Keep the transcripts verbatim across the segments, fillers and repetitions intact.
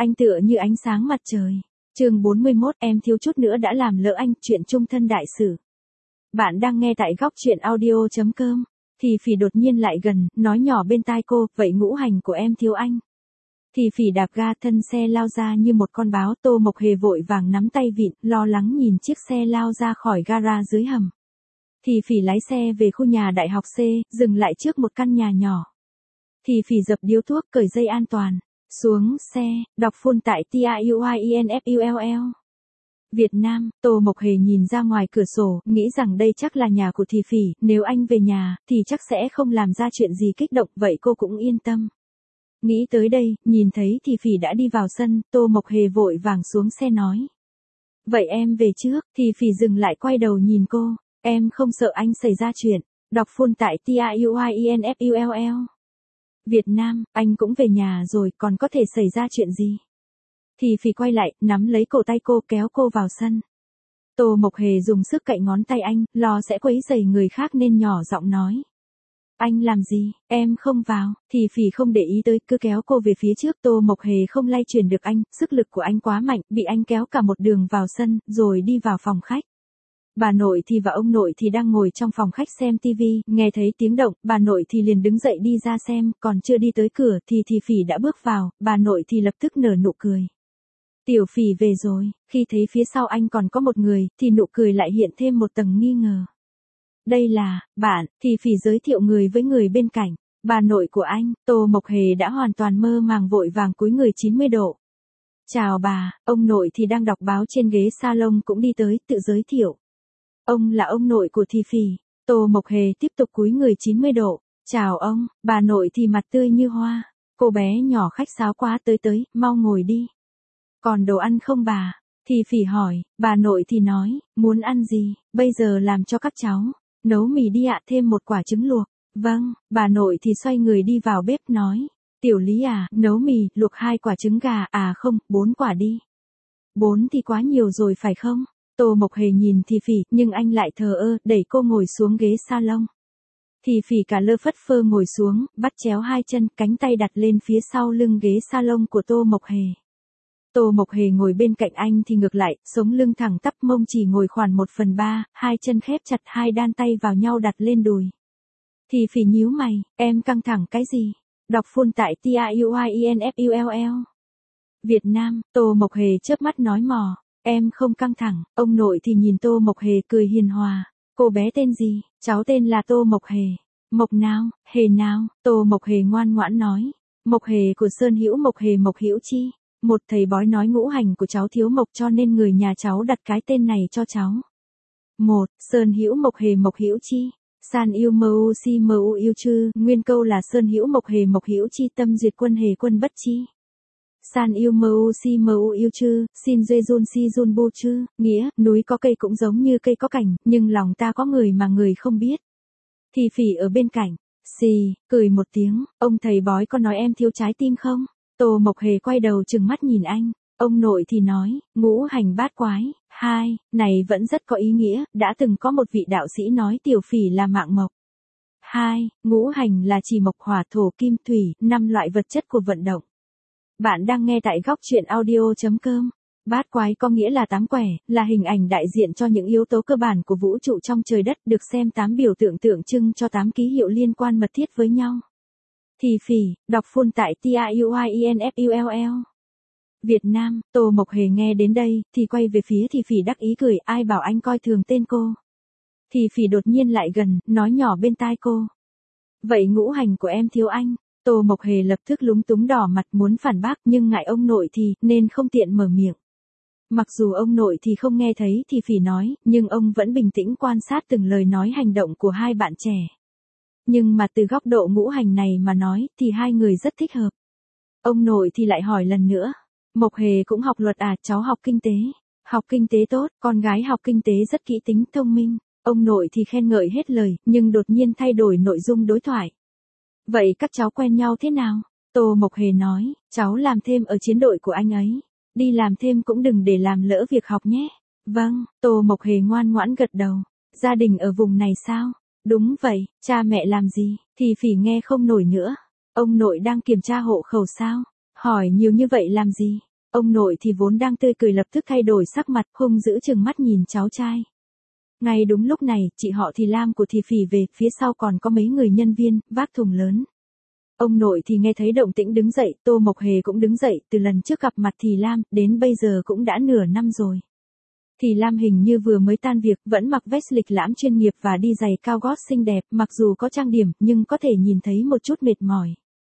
Anh tựa như ánh sáng mặt trời. Chương bốn mươi mốt, em thiếu chút nữa đã làm lỡ anh, chuyện chung thân đại sử. Bạn đang nghe tại góc truyện audio chấm com. Thì Phỉ đột nhiên lại gần, nói nhỏ bên tai cô, vậy ngũ hành của em thiếu anh. Thì Phỉ đạp ga, thân xe lao ra như một con báo. Tô Mộc Hề vội vàng nắm tay vịn, lo lắng nhìn chiếc xe lao ra khỏi gara dưới hầm. Thì Phỉ lái xe về khu nhà đại học C, dừng lại trước một căn nhà nhỏ. Thì Phỉ dập điếu thuốc, cởi dây an toàn. Xuống xe, đọc full tại T I U I N F U L L. Việt Nam. Tô Mộc Hề nhìn ra ngoài cửa sổ, nghĩ rằng đây chắc là nhà của Thì Phỉ, nếu anh về nhà, thì chắc sẽ không làm ra chuyện gì kích động, vậy cô cũng yên tâm. Nghĩ tới đây, nhìn thấy Thì Phỉ đã đi vào sân, Tô Mộc Hề vội vàng xuống xe nói. Vậy em về trước. Thì Phỉ dừng lại quay đầu nhìn cô, em không sợ anh xảy ra chuyện. Đọc full tại T I U I N F U L L. Việt Nam, anh cũng về nhà rồi, còn có thể xảy ra chuyện gì? Thì Phỉ quay lại, nắm lấy cổ tay cô, kéo cô vào sân. Tô Mộc Hề dùng sức cạy ngón tay anh, lo sẽ quấy rầy người khác nên nhỏ giọng nói. Anh làm gì, em không vào. Thì Phỉ không để ý tới, cứ kéo cô về phía trước. Tô Mộc Hề không lay chuyển được anh, sức lực của anh quá mạnh, bị anh kéo cả một đường vào sân, rồi đi vào phòng khách. Bà nội thì và ông nội thì đang ngồi trong phòng khách xem tivi, nghe thấy tiếng động, bà nội thì liền đứng dậy đi ra xem, còn chưa đi tới cửa thì Thì Phỉ đã bước vào, bà nội thì lập tức nở nụ cười. Tiểu Phỉ về rồi. Khi thấy phía sau anh còn có một người, thì nụ cười lại hiện thêm một tầng nghi ngờ. Đây là, bạn. Thì Phỉ giới thiệu người với người bên cạnh. Bà nội của anh. Tô Mộc Hề đã hoàn toàn mơ màng, vội vàng cúi người chín mươi độ. Chào bà. Ông nội thì đang đọc báo trên ghế salon cũng đi tới, tự giới thiệu. Ông là ông nội của Thì Phỉ. Tô Mộc Hề tiếp tục cúi người chín mươi độ. Chào ông. Bà nội thì mặt tươi như hoa. Cô bé nhỏ khách sáo quá, tới tới, mau ngồi đi. Còn đồ ăn không bà? Thì Phỉ hỏi. Bà nội thì nói, muốn ăn gì, bây giờ làm cho các cháu. Nấu mì đi ạ, thêm một quả trứng luộc. Vâng. Bà nội thì xoay người đi vào bếp nói. Tiểu Lý à, nấu mì, luộc hai quả trứng gà, à không, bốn quả đi. Bốn thì quá nhiều rồi phải không? Tô Mộc Hề nhìn Thì Phỉ, nhưng anh lại thờ ơ, đẩy cô ngồi xuống ghế salon. Thì Phỉ cả lơ phất phơ ngồi xuống, bắt chéo hai chân, cánh tay đặt lên phía sau lưng ghế salon của Tô Mộc Hề. Tô Mộc Hề ngồi bên cạnh anh thì ngược lại, sống lưng thẳng tắp, mông chỉ ngồi khoảng một phần ba, hai chân khép chặt, hai đan tay vào nhau đặt lên đùi. Thì Phỉ nhíu mày, em căng thẳng cái gì? Đọc full tại T I U I N F U L L. Việt Nam. Tô Mộc Hề chớp mắt nói mò. Em không căng thẳng. Ông nội thì nhìn Tô Mộc Hề cười hiền hòa. Cô bé tên gì? Cháu tên là Tô Mộc Hề. Mộc nào? Hề nào? Tô Mộc Hề ngoan ngoãn nói. Mộc Hề của Sơn Hữu Mộc Hề Mộc Hữu Chi. Một thầy bói nói ngũ hành của cháu thiếu mộc cho nên người nhà cháu đặt cái tên này cho cháu. Một. Sơn Hữu Mộc Hề Mộc Hữu Chi. San yêu mơ u si mơ u yêu chư. Nguyên câu là Sơn Hữu Mộc Hề Mộc Hữu Chi, tâm duyệt quân hề quân bất chi. San yêu mơ u si mơ u yêu chư, xin duê jun si jun bu chư, nghĩa, núi có cây cũng giống như cây có cành, nhưng lòng ta có người mà người không biết. Thì Phỉ ở bên cạnh, xì, cười một tiếng, ông thầy bói có nói em thiếu trái tim không? Tô Mộc Hề quay đầu trừng mắt nhìn anh, ông nội thì nói, ngũ hành bát quái, hai, này vẫn rất có ý nghĩa, đã từng có một vị đạo sĩ nói Tiểu Phỉ là mạng mộc. Hai, ngũ hành là chỉ mộc hỏa thổ kim thủy, năm loại vật chất của vận động. Bạn đang nghe tại góc truyện audio chấm com. Bát quái có nghĩa là tám quẻ, là hình ảnh đại diện cho những yếu tố cơ bản của vũ trụ trong trời đất, được xem tám biểu tượng tượng trưng cho tám ký hiệu liên quan mật thiết với nhau. Thì Phỉ, đọc full tại T I U I N F U L L. Việt Nam. Tô Mộc Hề nghe đến đây, thì quay về phía Thì Phỉ đắc ý cười, ai bảo anh coi thường tên cô. Thì Phỉ đột nhiên lại gần, nói nhỏ bên tai cô. Vậy ngũ hành của em thiếu anh. Tô Mộc Hề lập tức lúng túng đỏ mặt muốn phản bác, nhưng ngại ông nội thì, nên không tiện mở miệng. Mặc dù ông nội thì không nghe thấy Thì Phỉ nói, nhưng ông vẫn bình tĩnh quan sát từng lời nói hành động của hai bạn trẻ. Nhưng mà từ góc độ ngũ hành này mà nói, thì hai người rất thích hợp. Ông nội thì lại hỏi lần nữa. Mộc Hề cũng học luật à? Cháu học kinh tế. Học kinh tế tốt, con gái học kinh tế rất kỹ tính, thông minh. Ông nội thì khen ngợi hết lời, nhưng đột nhiên thay đổi nội dung đối thoại. Vậy các cháu quen nhau thế nào? Tô Mộc Hề nói, cháu làm thêm ở chiến đội của anh ấy. Đi làm thêm cũng đừng để làm lỡ việc học nhé. Vâng. Tô Mộc Hề ngoan ngoãn gật đầu. Gia đình ở vùng này sao? Đúng vậy. Cha mẹ làm gì? Thì Phỉ nghe không nổi nữa. Ông nội đang kiểm tra hộ khẩu sao? Hỏi nhiều như vậy làm gì? Ông nội thì vốn đang tươi cười lập tức thay đổi sắc mặt, hung dữ trừng mắt nhìn cháu trai. Ngay đúng lúc này, chị họ thì Lam của thì Phỉ về, phía sau còn có mấy người nhân viên, vác thùng lớn. Ông nội thì nghe thấy động tĩnh đứng dậy, Tô Mộc Hề cũng đứng dậy, từ lần trước gặp mặt thì Lam, đến bây giờ cũng đã nửa năm rồi. Thì Lam hình như vừa mới tan việc, vẫn mặc vest lịch lãm chuyên nghiệp và đi giày cao gót xinh đẹp, mặc dù có trang điểm, nhưng có thể nhìn thấy một chút mệt mỏi.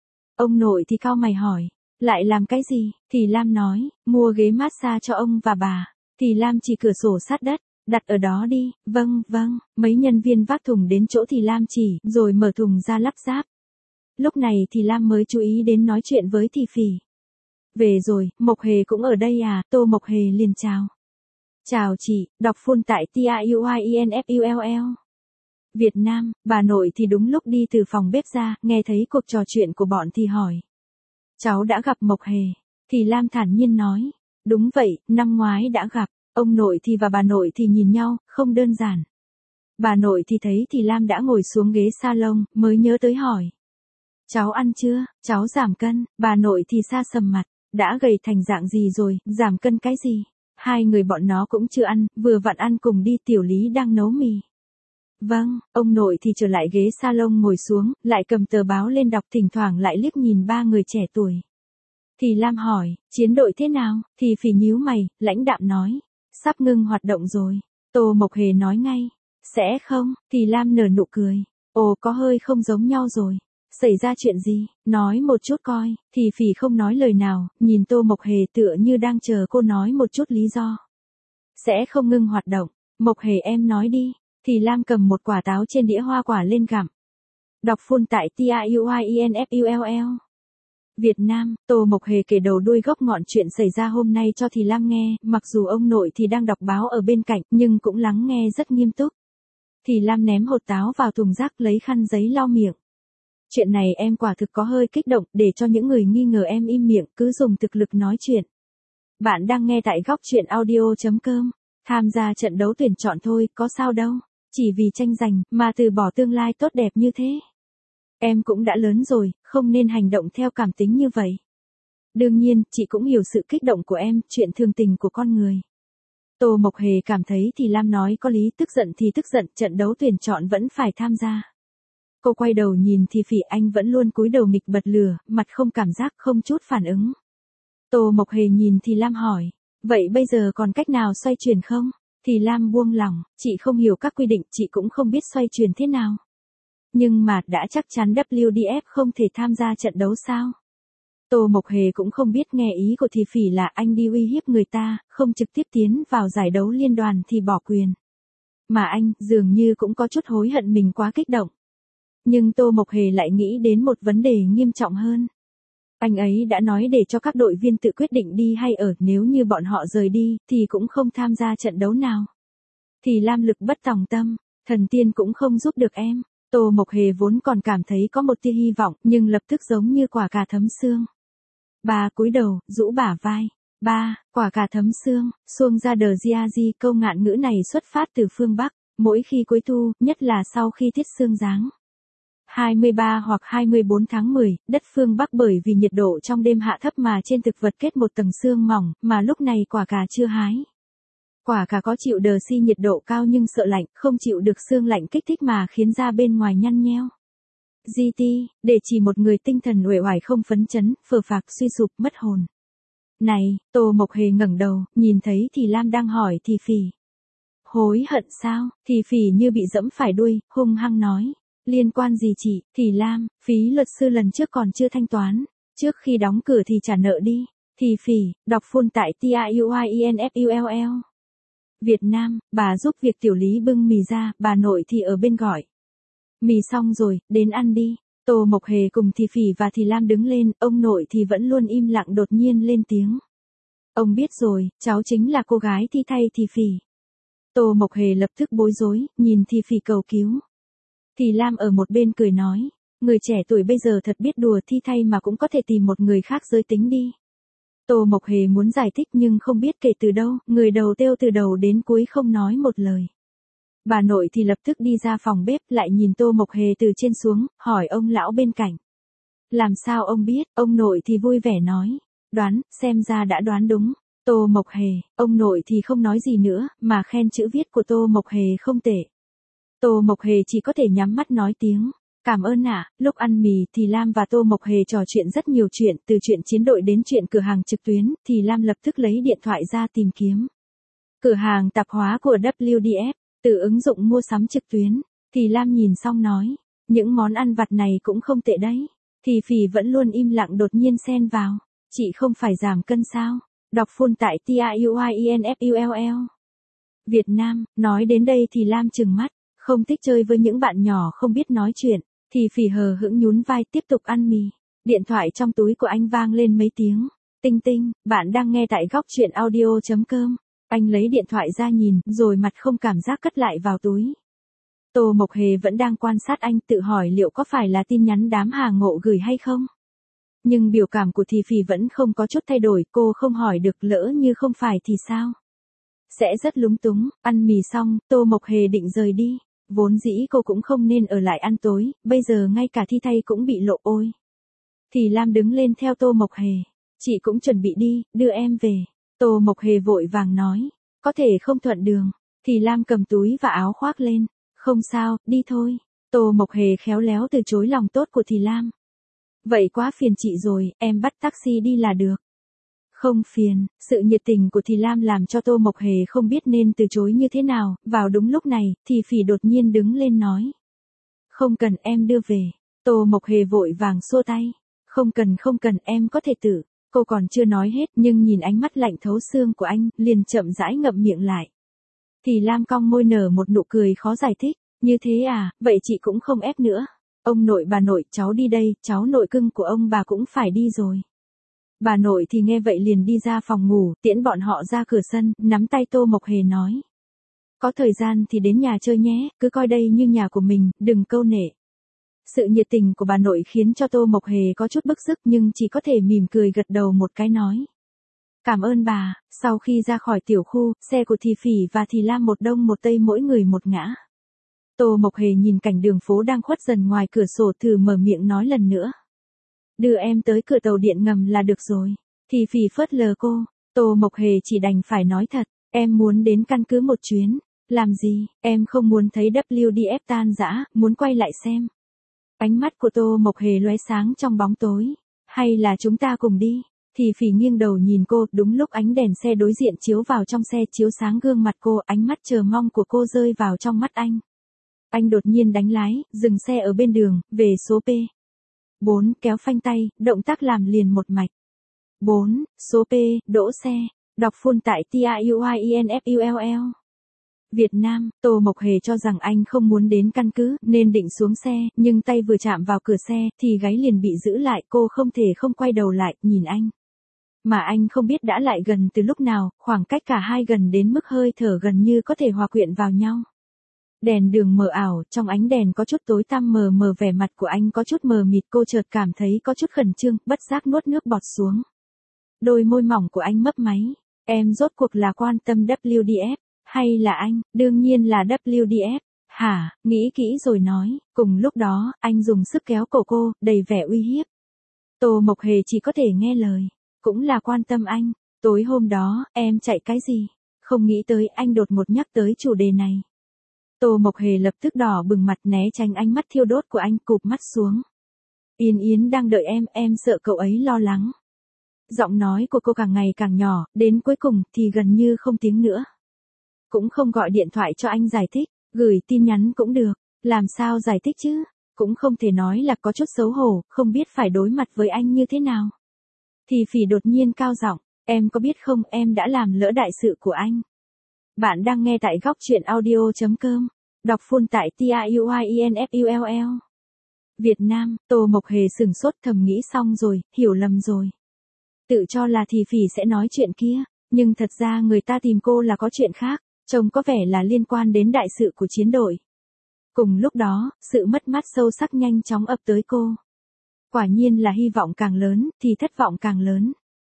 Ông nội thì cau mày hỏi, lại làm cái gì? Thì Lam nói, mua ghế massage cho ông và bà. Thì Lam chỉ cửa sổ sát đất, đặt ở đó đi, vâng, vâng, mấy nhân viên vác thùng đến chỗ thì Lam chỉ, rồi mở thùng ra lắp ráp. Lúc này thì Lam mới chú ý đến nói chuyện với thì Phỉ. Về rồi, Mộc Hề cũng ở đây à? Tô Mộc Hề liền chào. Chào chị, đọc full tại T I U I E N F U L L. Việt Nam, bà nội thì đúng lúc đi từ phòng bếp ra, nghe thấy cuộc trò chuyện của bọn thì hỏi. Cháu đã gặp Mộc Hề. Thì Lam thản nhiên nói. Đúng vậy, năm ngoái đã gặp. Ông nội thì và bà nội thì nhìn nhau, không đơn giản. Bà nội thì thấy thì Lam đã ngồi xuống ghế salon, mới nhớ tới hỏi. Cháu ăn chưa? Cháu giảm cân. Bà nội thì sa sầm mặt. Đã gầy thành dạng gì rồi, giảm cân cái gì? Hai người bọn nó cũng chưa ăn, vừa vặn ăn cùng đi. Tiểu Lý đang nấu mì. Vâng, ông nội thì trở lại ghế salon ngồi xuống, lại cầm tờ báo lên đọc, thỉnh thoảng lại liếc nhìn ba người trẻ tuổi. Thì Lam hỏi, chiến đội thế nào? Thì Phỉ nhíu mày, lãnh đạm nói, sắp ngưng hoạt động rồi. Tô Mộc Hề nói ngay, sẽ không? Thì Lam nở nụ cười, ồ có hơi không giống nhau rồi. Xảy ra chuyện gì? Nói một chút coi. Thì Phỉ không nói lời nào, nhìn Tô Mộc Hề tựa như đang chờ cô nói một chút lý do. Sẽ không ngưng hoạt động. Mộc Hề em nói đi. Thì Lam cầm một quả táo trên đĩa hoa quả lên gặm. Đọc full tại T I U I E N F U L L. Việt Nam, Tô Mộc Hề kể đầu đuôi gốc ngọn chuyện xảy ra hôm nay cho thì Lam nghe, mặc dù ông nội thì đang đọc báo ở bên cạnh, nhưng cũng lắng nghe rất nghiêm túc. Thì Lam ném hột táo vào thùng rác, lấy khăn giấy lau miệng. Chuyện này em quả thực có hơi kích động, để cho những người nghi ngờ em im miệng, cứ dùng thực lực nói chuyện. Bạn đang nghe tại góc truyện audio chấm com. Tham gia trận đấu tuyển chọn thôi, có sao đâu. Chỉ vì tranh giành, mà từ bỏ tương lai tốt đẹp như thế. Em cũng đã lớn rồi, không nên hành động theo cảm tính như vậy. Đương nhiên, chị cũng hiểu sự kích động của em, chuyện thường tình của con người. Tô Mộc Hề cảm thấy thì Lam nói có lý, tức giận thì tức giận, trận đấu tuyển chọn vẫn phải tham gia. Cô quay đầu nhìn thì Phỉ, anh vẫn luôn cúi đầu nghịch bật lửa, mặt không cảm giác, không chút phản ứng. Tô Mộc Hề nhìn thì Lam hỏi, vậy bây giờ còn cách nào xoay chuyển không? Thì Lam buông lỏng, chị không hiểu các quy định, chị cũng không biết xoay chuyển thế nào. Nhưng mà đã chắc chắn W D F không thể tham gia trận đấu sao? Tô Mộc Hề cũng không biết, nghe ý của thì Phỉ là anh đi uy hiếp người ta, không trực tiếp tiến vào giải đấu liên đoàn thì bỏ quyền. Mà anh, dường như cũng có chút hối hận mình quá kích động. Nhưng Tô Mộc Hề lại nghĩ đến một vấn đề nghiêm trọng hơn. Anh ấy đã nói để cho các đội viên tự quyết định đi hay ở, nếu như bọn họ rời đi, thì cũng không tham gia trận đấu nào. Thì Lam lực bất tòng tâm, thần tiên cũng không giúp được em. Tô Mộc Hề vốn còn cảm thấy có một tia hy vọng, nhưng lập tức giống như quả cà thấm xương. Bà cúi đầu, rũ bả vai. Ba, quả cà thấm xương, xuông ra đờ gia di, câu ngạn ngữ này xuất phát từ phương Bắc, mỗi khi cuối thu, nhất là sau khi tiết sương giáng. hai mươi ba hoặc hai mươi bốn tháng mười, đất phương Bắc bởi vì nhiệt độ trong đêm hạ thấp mà trên thực vật kết một tầng sương mỏng, mà lúc này quả cà chưa hái. Quả cà có chịu đờ si nhiệt độ cao nhưng sợ lạnh, không chịu được sương lạnh kích thích mà khiến da bên ngoài nhăn nheo. giê tê, để chỉ một người tinh thần uể oải không phấn chấn, phờ phạc suy sụp mất hồn. Này, Tô Mộc Hề ngẩng đầu, nhìn thấy thì Lam đang hỏi thì Phỉ. Hối hận sao? Thì Phỉ như bị dẫm phải đuôi, hung hăng nói. Liên quan gì chị? Thì Lam, phí luật sư lần trước còn chưa thanh toán. Trước khi đóng cửa thì trả nợ đi. Thì Phỉ, đọc full tại T I U I E N F U L L. Việt Nam, bà giúp việc Tiểu Lý bưng mì ra, bà nội thì ở bên gọi. Mì xong rồi, đến ăn đi. Tô Mộc Hề cùng thì Phỉ và thì Lam đứng lên, ông nội thì vẫn luôn im lặng đột nhiên lên tiếng. Ông biết rồi, cháu chính là cô gái thi thay thì Phỉ. Tô Mộc Hề lập tức bối rối, nhìn thì Phỉ cầu cứu. Thì Lam ở một bên cười nói, người trẻ tuổi bây giờ thật biết đùa, thi thay mà cũng có thể tìm một người khác giới tính đi. Tô Mộc Hề muốn giải thích nhưng không biết kể từ đâu, người đầu têu từ đầu đến cuối không nói một lời. Bà nội thì lập tức đi ra phòng bếp, lại nhìn Tô Mộc Hề từ trên xuống, hỏi ông lão bên cạnh. Làm sao ông biết? Ông nội thì vui vẻ nói. Đoán, xem ra đã đoán đúng. Tô Mộc Hề, ông nội thì không nói gì nữa, mà khen chữ viết của Tô Mộc Hề không tệ. Tô Mộc Hề chỉ có thể nhắm mắt nói tiếng. Cảm ơn ạ. Lúc ăn mì thì Lam và Tô Mộc Hề trò chuyện rất nhiều chuyện, từ chuyện chiến đội đến chuyện cửa hàng trực tuyến, thì Lam lập tức lấy điện thoại ra tìm kiếm. Cửa hàng tạp hóa của vê kép đê ép, từ ứng dụng mua sắm trực tuyến, thì Lam nhìn xong nói, những món ăn vặt này cũng không tệ đấy. Thì Phỉ vẫn luôn im lặng đột nhiên xen vào, chị không phải giảm cân sao? Đọc full tại T I U I E N F U L L. Việt Nam, nói đến đây thì Lam trừng mắt, không thích chơi với những bạn nhỏ không biết nói chuyện, thì Phỉ hờ hững nhún vai tiếp tục ăn mì. Điện thoại trong túi của anh vang lên mấy tiếng. Tinh tinh, bạn đang nghe tại góc truyện audio.com. Anh lấy điện thoại ra nhìn, rồi mặt không cảm giác cất lại vào túi. Tô Mộc Hề vẫn đang quan sát anh, tự hỏi liệu có phải là tin nhắn đám Hà Ngộ gửi hay không. Nhưng biểu cảm của Thì Phỉ vẫn không có chút thay đổi, cô không hỏi được, lỡ như không phải thì sao? Sẽ rất lúng túng. Ăn mì xong, Tô Mộc Hề định rời đi. Vốn dĩ cô cũng không nên ở lại ăn tối, bây giờ ngay cả thi thay cũng bị lộ ôi. Thì Lam đứng lên theo Tô Mộc Hề. Chị cũng chuẩn bị đi, đưa em về. Tô Mộc Hề vội vàng nói, có thể không thuận đường. Thì Lam cầm túi và áo khoác lên. Không sao, đi thôi. Tô Mộc Hề khéo léo từ chối lòng tốt của Thì Lam. Vậy quá phiền chị rồi, em bắt taxi đi là được. Không phiền, sự nhiệt tình của Thì Lam làm cho Tô Mộc Hề không biết nên từ chối như thế nào. Vào đúng lúc này, Thì Phỉ đột nhiên đứng lên nói. Không cần, em đưa về. Tô Mộc Hề vội vàng xua tay. Không cần không cần, em có thể tự. Cô còn chưa nói hết, nhưng nhìn ánh mắt lạnh thấu xương của anh, liền chậm rãi ngậm miệng lại. Thì Lam cong môi nở một nụ cười khó giải thích. Như thế à, vậy chị cũng không ép nữa. Ông nội bà nội, cháu đi đây, cháu nội cưng của ông bà cũng phải đi rồi. Bà nội thì nghe vậy liền đi ra phòng ngủ, tiễn bọn họ ra cửa sân, nắm tay Tô Mộc Hề nói. Có thời gian thì đến nhà chơi nhé, cứ coi đây như nhà của mình, đừng câu nệ. Sự nhiệt tình của bà nội khiến cho Tô Mộc Hề có chút bức xúc nhưng chỉ có thể mỉm cười gật đầu một cái nói. Cảm ơn bà. Sau khi ra khỏi tiểu khu, xe của Thì Phỉ và Thì Lam một đông một tây mỗi người một ngã. Tô Mộc Hề nhìn cảnh đường phố đang khuất dần ngoài cửa sổ, thử mở miệng nói lần nữa. Đưa em tới cửa tàu điện ngầm là được rồi. Thì Phỉ phớt lờ cô. Tô Mộc Hề chỉ đành phải nói thật. Em muốn đến căn cứ một chuyến. Làm gì? Em không muốn thấy vê kép đê ép tan rã, muốn quay lại xem. Ánh mắt của Tô Mộc Hề lóe sáng trong bóng tối. Hay là chúng ta cùng đi? Thì Phỉ nghiêng đầu nhìn cô, đúng lúc ánh đèn xe đối diện chiếu vào trong xe, chiếu sáng gương mặt cô, ánh mắt chờ mong của cô rơi vào trong mắt anh. Anh đột nhiên đánh lái, dừng xe ở bên đường, về số P. bốn, kéo phanh tay, động tác làm liền một mạch. bốn, số P, đỗ xe. Đọc full tại T I U I E N F U L L. Việt Nam, Tô Mộc Hề cho rằng anh không muốn đến căn cứ, nên định xuống xe, nhưng tay vừa chạm vào cửa xe, thì gáy liền bị giữ lại, cô không thể không quay đầu lại, nhìn anh. Mà anh không biết đã lại gần từ lúc nào, khoảng cách cả hai gần đến mức hơi thở gần như có thể hòa quyện vào nhau. Đèn đường mờ ảo, trong ánh đèn có chút tối tăm mờ mờ, vẻ mặt của anh có chút mờ mịt, cô chợt cảm thấy có chút khẩn trương, bất giác nuốt nước bọt xuống. Đôi môi mỏng của anh mấp máy, em rốt cuộc là quan tâm vê kép đê ép, hay là anh? Đương nhiên là vê kép đê ép, hả, nghĩ kỹ rồi nói. Cùng lúc đó, anh dùng sức kéo cổ cô, đầy vẻ uy hiếp. Tô Mộc Hề chỉ có thể nghe lời, cũng là quan tâm anh. Tối hôm đó, em chạy cái gì? Không nghĩ tới anh đột ngột nhắc tới chủ đề này. Tô Mộc Hề lập tức đỏ bừng mặt, né tránh ánh mắt thiêu đốt của anh, cụp mắt xuống. Yên Yến đang đợi em, em sợ cậu ấy lo lắng. Giọng nói của cô càng ngày càng nhỏ, đến cuối cùng thì gần như không tiếng nữa. Cũng không gọi điện thoại cho anh giải thích, gửi tin nhắn cũng được, làm sao giải thích chứ, cũng không thể nói là có chút xấu hổ, không biết phải đối mặt với anh như thế nào. Thì Phỉ đột nhiên cao giọng, em có biết không, em đã làm lỡ đại sự của anh. Bạn đang nghe tại góc truyện audio.com, đọc full tại T I U I E N F U L L. Việt Nam, Tô Mộc Hề sừng sốt, thầm nghĩ xong rồi, hiểu lầm rồi. Tự cho là Thì Phỉ sẽ nói chuyện kia, nhưng thật ra người ta tìm cô là có chuyện khác, trông có vẻ là liên quan đến đại sự của chiến đội. Cùng lúc đó, sự mất mát sâu sắc nhanh chóng ập tới cô. Quả nhiên là hy vọng càng lớn, thì thất vọng càng lớn.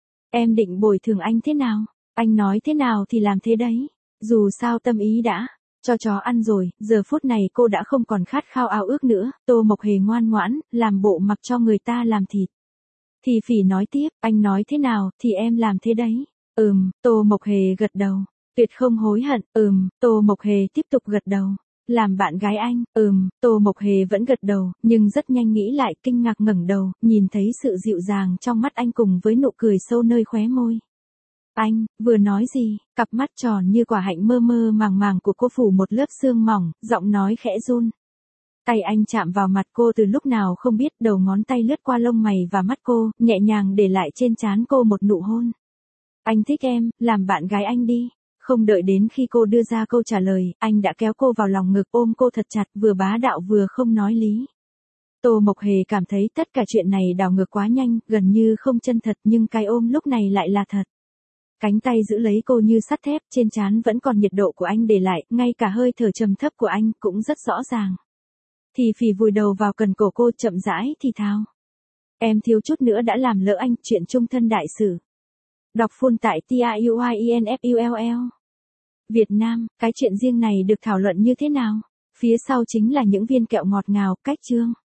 Em định bồi thường anh thế nào? Anh nói thế nào thì làm thế đấy. Dù sao tâm ý đã cho chó ăn rồi, giờ phút này cô đã không còn khát khao ao ước nữa. Tô Mộc Hề ngoan ngoãn, làm bộ mặc cho người ta làm thịt. Thì phỉ nói tiếp, anh nói thế nào, thì em làm thế đấy. Ừm, Tô Mộc Hề gật đầu. Tuyệt không hối hận, ừm, Tô Mộc Hề tiếp tục gật đầu. Làm bạn gái anh, ừm, Tô Mộc Hề vẫn gật đầu, nhưng rất nhanh nghĩ lại, kinh ngạc ngẩng đầu, nhìn thấy sự dịu dàng trong mắt anh cùng với nụ cười sâu nơi khóe môi. Anh, vừa nói gì, cặp mắt tròn như quả hạnh mơ mơ màng màng của cô phủ một lớp sương mỏng, giọng nói khẽ run. Tay anh chạm vào mặt cô từ lúc nào không biết, đầu ngón tay lướt qua lông mày và mắt cô, nhẹ nhàng để lại trên trán cô một nụ hôn. Anh thích em, làm bạn gái anh đi. Không đợi đến khi cô đưa ra câu trả lời, anh đã kéo cô vào lòng ngực ôm cô thật chặt, vừa bá đạo vừa không nói lý. Tô Mộc Hề cảm thấy tất cả chuyện này đảo ngược quá nhanh, gần như không chân thật, nhưng cái ôm lúc này lại là thật. Cánh tay giữ lấy cô như sắt thép, trên trán vẫn còn nhiệt độ của anh để lại, ngay cả hơi thở trầm thấp của anh cũng rất rõ ràng. Thì phỉ vùi đầu vào cần cổ cô, chậm rãi thì thào. Em thiếu chút nữa đã làm lỡ anh, chuyện chung thân đại sử. Đọc full tại t i u i e n f u l l. Việt Nam, cái chuyện riêng này được thảo luận như thế nào? Phía sau chính là những viên kẹo ngọt ngào, cách chương.